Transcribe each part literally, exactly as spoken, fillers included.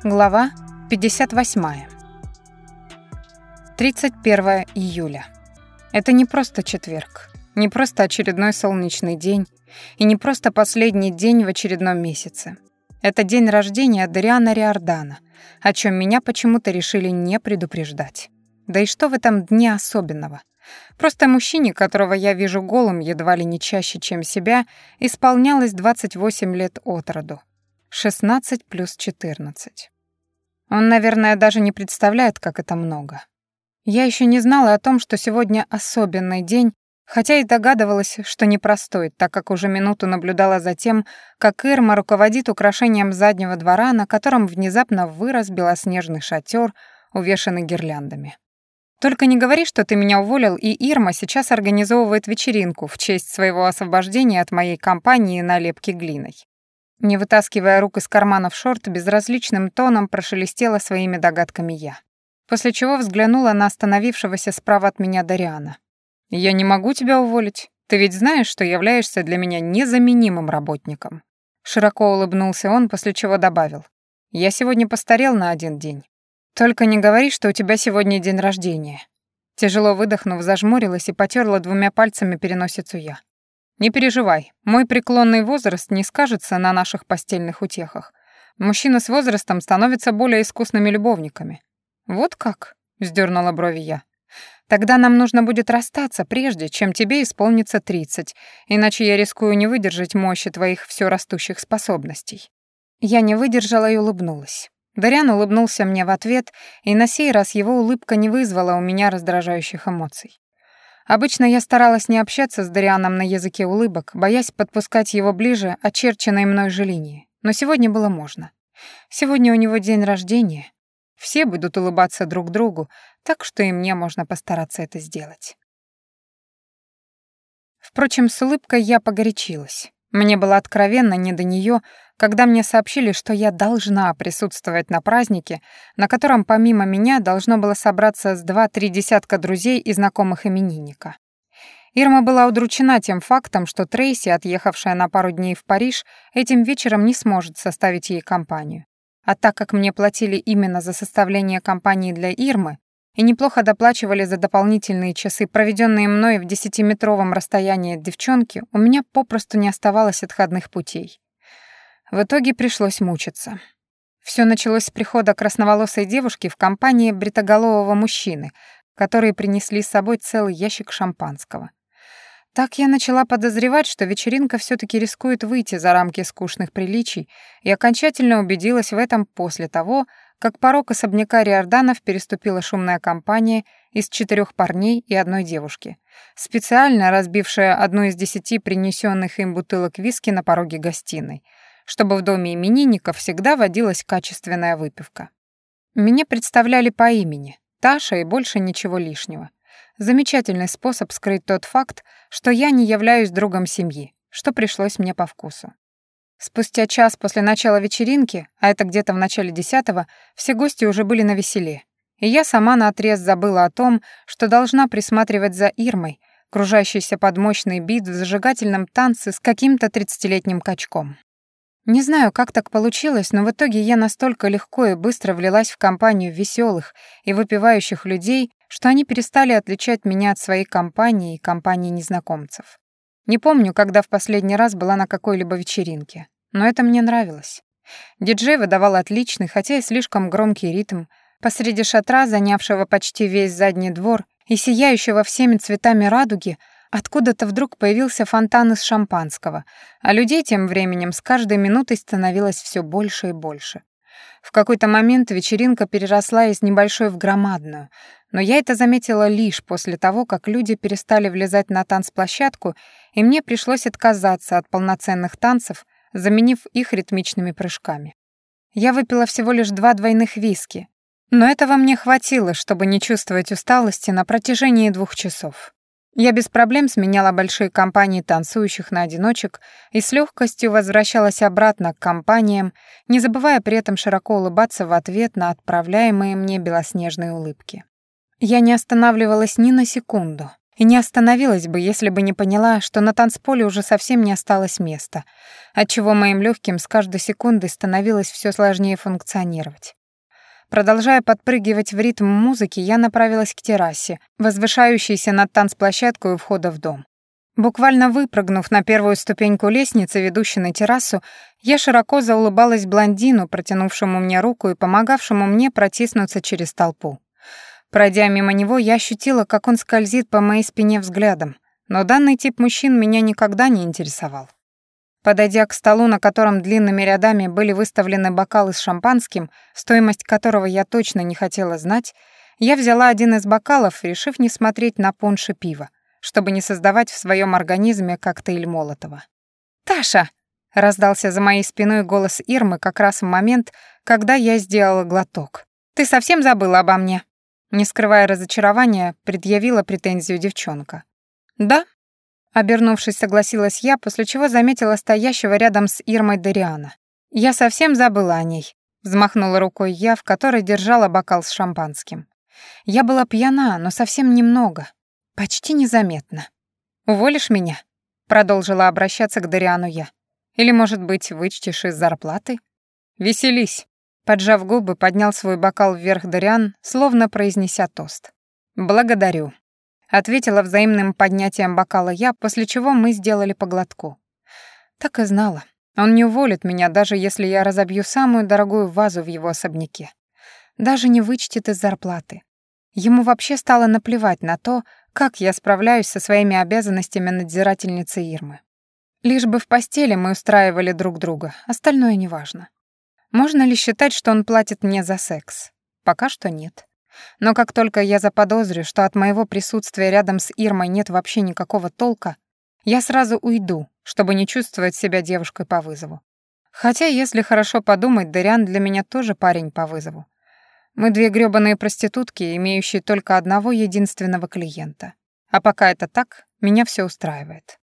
Глава пятьдесят восьмая. тридцать первое июля. Это не просто четверг, не просто очередной солнечный день и не просто последний день в очередном месяце. Это день рождения Дариана Риордана, о чем меня почему-то решили не предупреждать. Да и что в этом дне особенного? Просто мужчине, которого я вижу голым едва ли не чаще, чем себя, исполнялось двадцать восемь лет от роду. шестнадцать плюс четырнадцать. Он, наверное, даже не представляет, как это много. Я еще не знала о том, что сегодня особенный день, хотя и догадывалась, что непростой, так как уже минуту наблюдала за тем, как Ирма руководит украшением заднего двора, на котором внезапно вырос белоснежный шатер, увешанный гирляндами. «Только не говори, что ты меня уволил, и Ирма сейчас организовывает вечеринку в честь своего освобождения от моей компании на лепке глиной». Не вытаскивая рук из карманов шорт, безразличным тоном прошелестела своими догадками я. После чего взглянула на остановившегося справа от меня Дариана. «Я не могу тебя уволить. Ты ведь знаешь, что являешься для меня незаменимым работником». Широко улыбнулся он, после чего добавил. «Я сегодня постарел на один день. Только не говори, что у тебя сегодня день рождения». Тяжело выдохнув, зажмурилась и потёрла двумя пальцами переносицу я. «Не переживай, мой преклонный возраст не скажется на наших постельных утехах. Мужчины с возрастом становятся более искусными любовниками». «Вот как?» — вздернула брови я. «Тогда нам нужно будет расстаться, прежде чем тебе исполнится тридцать, иначе я рискую не выдержать мощи твоих всё растущих способностей». Я не выдержала и улыбнулась. Дариан улыбнулся мне в ответ, и на сей раз его улыбка не вызвала у меня раздражающих эмоций. Обычно я старалась не общаться с Дарианом на языке улыбок, боясь подпускать его ближе очерченной мной же линии. Но сегодня было можно. Сегодня у него день рождения. Все будут улыбаться друг другу, так что и мне можно постараться это сделать. Впрочем, с улыбкой я погорячилась. Мне было откровенно не до неё, когда мне сообщили, что я должна присутствовать на празднике, на котором помимо меня должно было собраться с два-три десятка друзей и знакомых именинника. Ирма была удручена тем фактом, что Трейси, отъехавшая на пару дней в Париж, этим вечером не сможет составить ей компанию. А так как мне платили именно за составление компании для Ирмы и неплохо доплачивали за дополнительные часы, проведенные мной в десятиметровом расстоянии от девчонки, у меня попросту не оставалось отходных путей. В итоге пришлось мучиться. Всё началось с прихода красноволосой девушки в компании бритоголового мужчины, которые принесли с собой целый ящик шампанского. Так я начала подозревать, что вечеринка всё-таки рискует выйти за рамки скучных приличий, и окончательно убедилась в этом после того, как порог особняка Риорданов переступила шумная компания из четырёх парней и одной девушки, специально разбившая одну из десяти принесённых им бутылок виски на пороге гостиной, чтобы в доме именинников всегда водилась качественная выпивка. Меня представляли по имени, Таша, и больше ничего лишнего. Замечательный способ скрыть тот факт, что я не являюсь другом семьи, что пришлось мне по вкусу. Спустя час после начала вечеринки, а это где-то в начале десятого, все гости уже были навеселе, и я сама наотрез забыла о том, что должна присматривать за Ирмой, кружащейся под мощный бит в зажигательном танце с каким-то тридцатилетним качком. Не знаю, как так получилось, но в итоге я настолько легко и быстро влилась в компанию веселых и выпивающих людей, что они перестали отличать меня от своей компании и компании незнакомцев. Не помню, когда в последний раз была на какой-либо вечеринке, но это мне нравилось. Диджей выдавал отличный, хотя и слишком громкий ритм. Посреди шатра, занявшего почти весь задний двор и сияющего всеми цветами радуги, откуда-то вдруг появился фонтан из шампанского, а людей тем временем с каждой минутой становилось все больше и больше. В какой-то момент вечеринка переросла из небольшой в громадную, но я это заметила лишь после того, как люди перестали влезать на танцплощадку, и мне пришлось отказаться от полноценных танцев, заменив их ритмичными прыжками. Я выпила всего лишь два двойных виски, но этого мне хватило, чтобы не чувствовать усталости на протяжении двух часов. Я без проблем сменяла большие компании танцующих на одиночек и с легкостью возвращалась обратно к компаниям, не забывая при этом широко улыбаться в ответ на отправляемые мне белоснежные улыбки. Я не останавливалась ни на секунду, И не остановилась бы, если бы не поняла, что на танцполе уже совсем не осталось места, отчего моим легким с каждой секундой становилось все сложнее функционировать. Продолжая подпрыгивать в ритм музыки, я направилась к террасе, возвышающейся над танцплощадкой у входа в дом. Буквально выпрыгнув на первую ступеньку лестницы, ведущей на террасу, я широко заулыбалась блондину, протянувшему мне руку и помогавшему мне протиснуться через толпу. Пройдя мимо него, я ощутила, как он скользит по моей спине взглядом, но данный тип мужчин меня никогда не интересовал. Подойдя к столу, на котором длинными рядами были выставлены бокалы с шампанским, стоимость которого я точно не хотела знать, я взяла один из бокалов, решив не смотреть на пунш и пиво, чтобы не создавать в своем организме коктейль Молотова. «Таша!» — раздался за моей спиной голос Ирмы как раз в момент, когда я сделала глоток. «Ты совсем забыла обо мне?» Не скрывая разочарования, предъявила претензию девчонка. «Да?» — обернувшись, согласилась я, после чего заметила стоящего рядом с Ирмой Дариана. «Я совсем забыла о ней», — взмахнула рукой я, в которой держала бокал с шампанским. Я была пьяна, но совсем немного, почти незаметно. «Уволишь меня?» — продолжила обращаться к Дариану я. «Или, может быть, вычтешь из зарплаты?» «Веселись», — поджав губы, поднял свой бокал вверх Дариан, словно произнеся тост. «Благодарю», — ответила взаимным поднятием бокала я, после чего мы сделали по глотку. Так и знала. Он не уволит меня, даже если я разобью самую дорогую вазу в его особняке. Даже не вычтет из зарплаты. Ему вообще стало наплевать на то, как я справляюсь со своими обязанностями надзирательницы Ирмы. Лишь бы в постели мы устраивали друг друга, остальное неважно. Можно ли считать, что он платит мне за секс? Пока что нет. Но как только я заподозрю, что от моего присутствия рядом с Ирмой нет вообще никакого толка, я сразу уйду, чтобы не чувствовать себя девушкой по вызову. Хотя, если хорошо подумать, Дариан для меня тоже парень по вызову. Мы две грёбаные проститутки, имеющие только одного единственного клиента. А пока это так, меня все устраивает.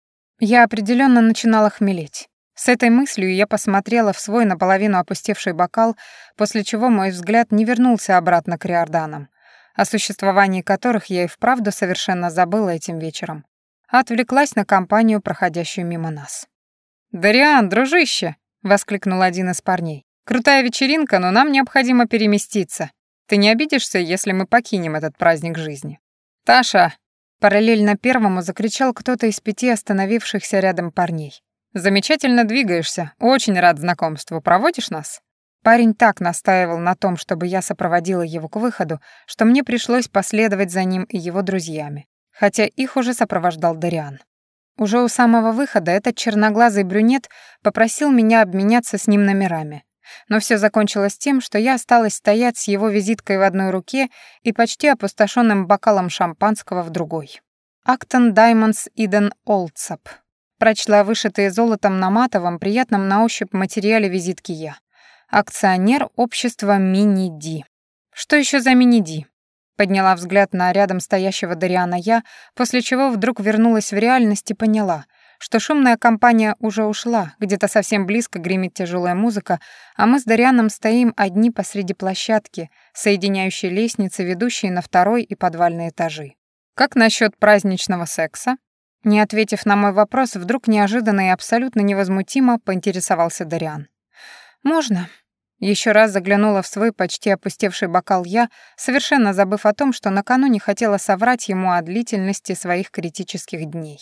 Я определенно начинала хмелеть. С этой мыслью я посмотрела в свой наполовину опустевший бокал, после чего мой взгляд не вернулся обратно к Риорданам, о существовании которых я и вправду совершенно забыла этим вечером, а отвлеклась на компанию, проходящую мимо нас. «Дариан, дружище!» — воскликнул один из парней. «Крутая вечеринка, но нам необходимо переместиться. Ты не обидишься, если мы покинем этот праздник жизни?» «Таша!» — параллельно первому закричал кто-то из пяти остановившихся рядом парней. «Замечательно двигаешься, очень рад знакомству. Проводишь нас?» Парень так настаивал на том, чтобы я сопроводила его к выходу, что мне пришлось последовать за ним и его друзьями, хотя их уже сопровождал Дариан. Уже у самого выхода этот черноглазый брюнет попросил меня обменяться с ним номерами. Но все закончилось тем, что я осталась стоять с его визиткой в одной руке и почти опустошенным бокалом шампанского в другой. «Актон Даймондс Иден Олдсап», прочла вышитые золотом на матовом, приятном на ощупь материале визитки я. «Акционер общества Мини-Ди». «Что еще за Мини-Ди?» Подняла взгляд на рядом стоящего Дариана я, после чего вдруг вернулась в реальность и поняла, что шумная компания уже ушла, где-то совсем близко гремит тяжелая музыка, а мы с Дарианом стоим одни посреди площадки, соединяющей лестницы, ведущие на второй и подвальные этажи. «Как насчет праздничного секса?» Не ответив на мой вопрос, вдруг неожиданно и абсолютно невозмутимо поинтересовался Дариан. «Можно?» Еще раз заглянула в свой почти опустевший бокал я, совершенно забыв о том, что накануне хотела соврать ему о длительности своих критических дней.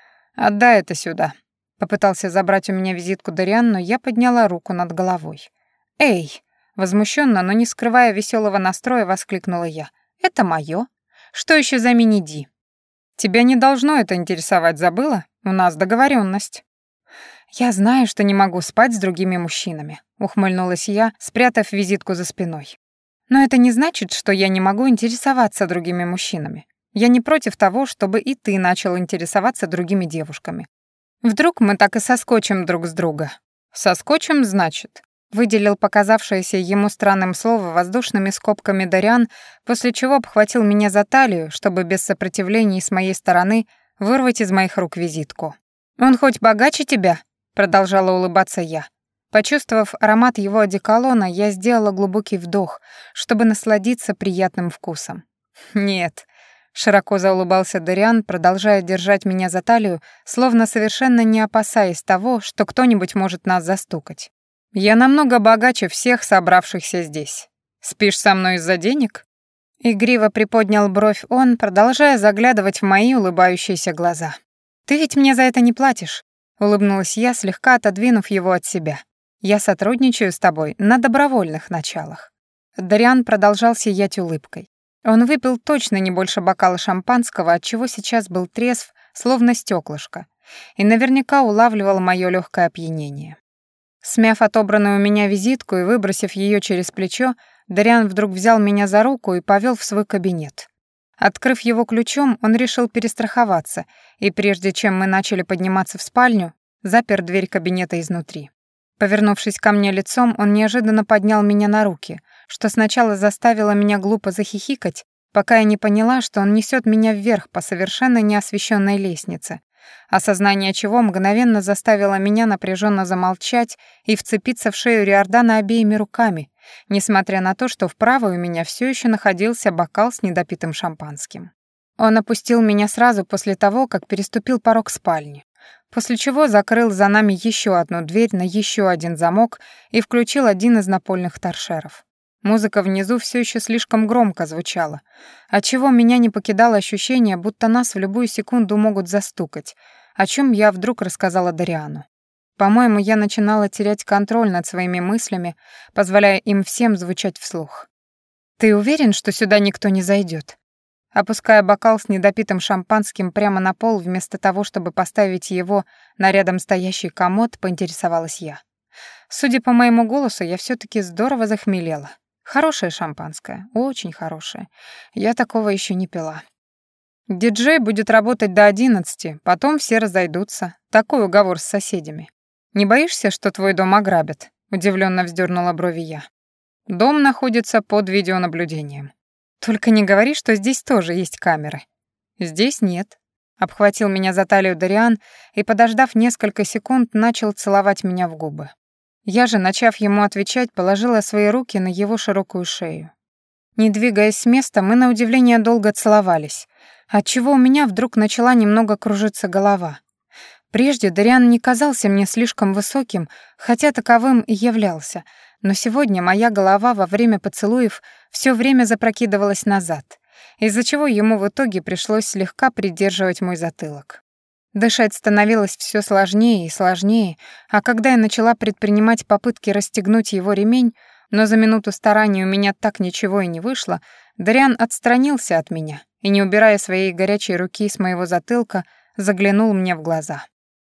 «Отдай это сюда», — попытался забрать у меня визитку Дариан, но я подняла руку над головой. «Эй!» — возмущенно, но не скрывая веселого настроя, воскликнула я. «Это моё? Что еще за мини-ди?» «Тебя не должно это интересовать, забыла? У нас договоренность». «Я знаю, что не могу спать с другими мужчинами», — ухмыльнулась я, спрятав визитку за спиной. «Но это не значит, что я не могу интересоваться другими мужчинами. Я не против того, чтобы и ты начал интересоваться другими девушками. Вдруг мы так и соскочим друг с друга». «Соскочим, значит?» — выделил показавшееся ему странным слово воздушными скобками Дариан, после чего обхватил меня за талию, чтобы без сопротивления с моей стороны вырвать из моих рук визитку. «Он хоть богаче тебя?» — продолжала улыбаться я. Почувствовав аромат его одеколона, я сделала глубокий вдох, чтобы насладиться приятным вкусом. «Нет», — Широко заулыбался Дариан, продолжая держать меня за талию, словно совершенно не опасаясь того, что кто-нибудь может нас застукать. «Я намного богаче всех собравшихся здесь. Спишь со мной из-за денег?» Игриво приподнял бровь он, продолжая заглядывать в мои улыбающиеся глаза. «Ты ведь мне за это не платишь?» — улыбнулась я, слегка отодвинув его от себя. «Я сотрудничаю с тобой на добровольных началах». Дариан продолжал сиять улыбкой. Он выпил точно не больше бокала шампанского, отчего сейчас был трезв, словно стеклышко, и наверняка улавливал мое легкое опьянение. Смяв отобранную у меня визитку и выбросив ее через плечо, Дариан вдруг взял меня за руку и повел в свой кабинет. Открыв его ключом, он решил перестраховаться, и прежде чем мы начали подниматься в спальню, запер дверь кабинета изнутри. Повернувшись ко мне лицом, он неожиданно поднял меня на руки, что сначала заставило меня глупо захихикать, пока я не поняла, что он несет меня вверх по совершенно неосвещенной лестнице, осознание чего мгновенно заставило меня напряженно замолчать и вцепиться в шею Риордана обеими руками, несмотря на то, что в правой у меня все еще находился бокал с недопитым шампанским. Он опустил меня сразу после того, как переступил порог спальни, после чего закрыл за нами еще одну дверь на еще один замок и включил один из напольных торшеров. Музыка внизу все еще слишком громко звучала, отчего меня не покидало ощущение, будто нас в любую секунду могут застукать, о чем я вдруг рассказала Дариану. По-моему, я начинала терять контроль над своими мыслями, позволяя им всем звучать вслух. «Ты уверен, что сюда никто не зайдет?» Опуская бокал с недопитым шампанским прямо на пол, вместо того, чтобы поставить его на рядом стоящий комод, поинтересовалась я. Судя по моему голосу, я все таки здорово захмелела. Хорошее шампанское, очень хорошее. Я такого еще не пила. Диджей будет работать до одиннадцати, потом все разойдутся. Такой уговор с соседями. Не боишься, что твой дом ограбят? Удивленно вздернула брови я. Дом находится под видеонаблюдением. Только не говори, что здесь тоже есть камеры. Здесь нет. Обхватил меня за талию Дариан и, подождав несколько секунд, начал целовать меня в губы. Я же, начав ему отвечать, положила свои руки на его широкую шею. Не двигаясь с места, мы на удивление долго целовались, отчего у меня вдруг начала немного кружиться голова. Прежде Дариан не казался мне слишком высоким, хотя таковым и являлся, но сегодня моя голова во время поцелуев все время запрокидывалась назад, из-за чего ему в итоге пришлось слегка придерживать мой затылок. Дышать становилось все сложнее и сложнее, а когда я начала предпринимать попытки расстегнуть его ремень, но за минуту старания у меня так ничего и не вышло, Дариан отстранился от меня и, не убирая своей горячей руки с моего затылка, заглянул мне в глаза.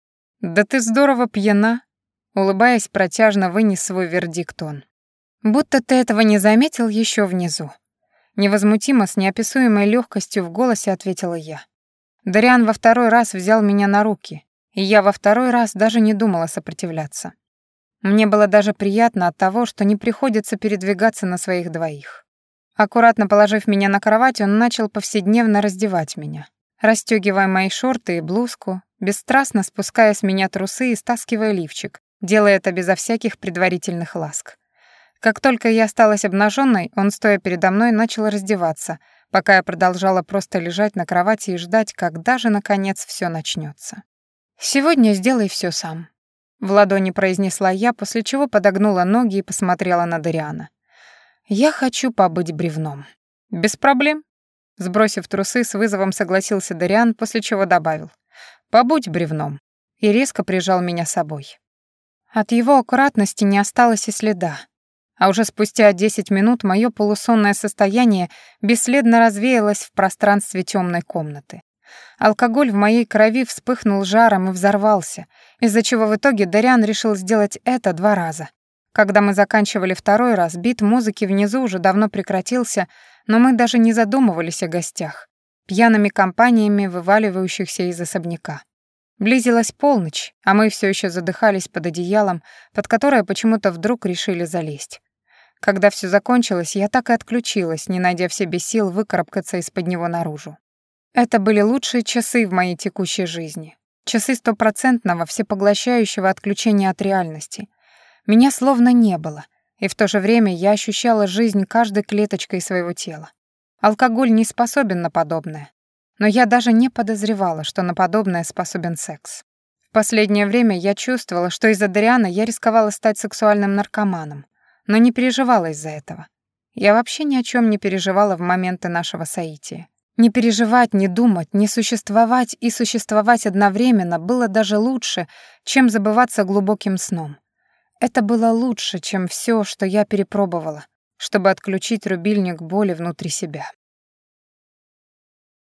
«Да ты здорово пьяна», — улыбаясь, протяжно вынес свой вердикт он. «Будто ты этого не заметил еще внизу». Невозмутимо, с неописуемой легкостью в голосе ответила я. Дариан во второй раз взял меня на руки, и я во второй раз даже не думала сопротивляться. Мне было даже приятно от того, что не приходится передвигаться на своих двоих. Аккуратно положив меня на кровать, он начал повседневно раздевать меня, расстёгивая мои шорты и блузку, бесстрастно спуская с меня трусы и стаскивая лифчик, делая это безо всяких предварительных ласк. Как только я осталась обнаженной, он, стоя передо мной, начал раздеваться, пока я продолжала просто лежать на кровати и ждать, когда же, наконец, все начнется. «Сегодня сделай все сам», — в ладони произнесла я, после чего подогнула ноги и посмотрела на Дариана. «Я хочу побыть бревном». «Без проблем», — сбросив трусы, с вызовом согласился Дариан, после чего добавил. «Побудь бревном», и резко прижал меня собой. От его аккуратности не осталось и следа. А уже спустя десять минут мое полусонное состояние бесследно развеялось в пространстве темной комнаты. Алкоголь в моей крови вспыхнул жаром и взорвался, из-за чего в итоге Дариан решил сделать это два раза. Когда мы заканчивали второй раз, бит музыки внизу уже давно прекратился, но мы даже не задумывались о гостях, пьяными компаниями, вываливающихся из особняка. Близилась полночь, а мы все еще задыхались под одеялом, под которое почему-то вдруг решили залезть. Когда все закончилось, я так и отключилась, не найдя в себе сил выкарабкаться из-под него наружу. Это были лучшие часы в моей текущей жизни. Часы стопроцентного, всепоглощающего отключения от реальности. Меня словно не было, и в то же время я ощущала жизнь каждой клеточкой своего тела. Алкоголь не способен на подобное. Но я даже не подозревала, что на подобное способен секс. В последнее время я чувствовала, что из-за Дариана я рисковала стать сексуальным наркоманом, но не переживала из-за этого. Я вообще ни о чем не переживала в моменты нашего соития. Не переживать, не думать, не существовать и существовать одновременно было даже лучше, чем забываться глубоким сном. Это было лучше, чем все, что я перепробовала, чтобы отключить рубильник боли внутри себя.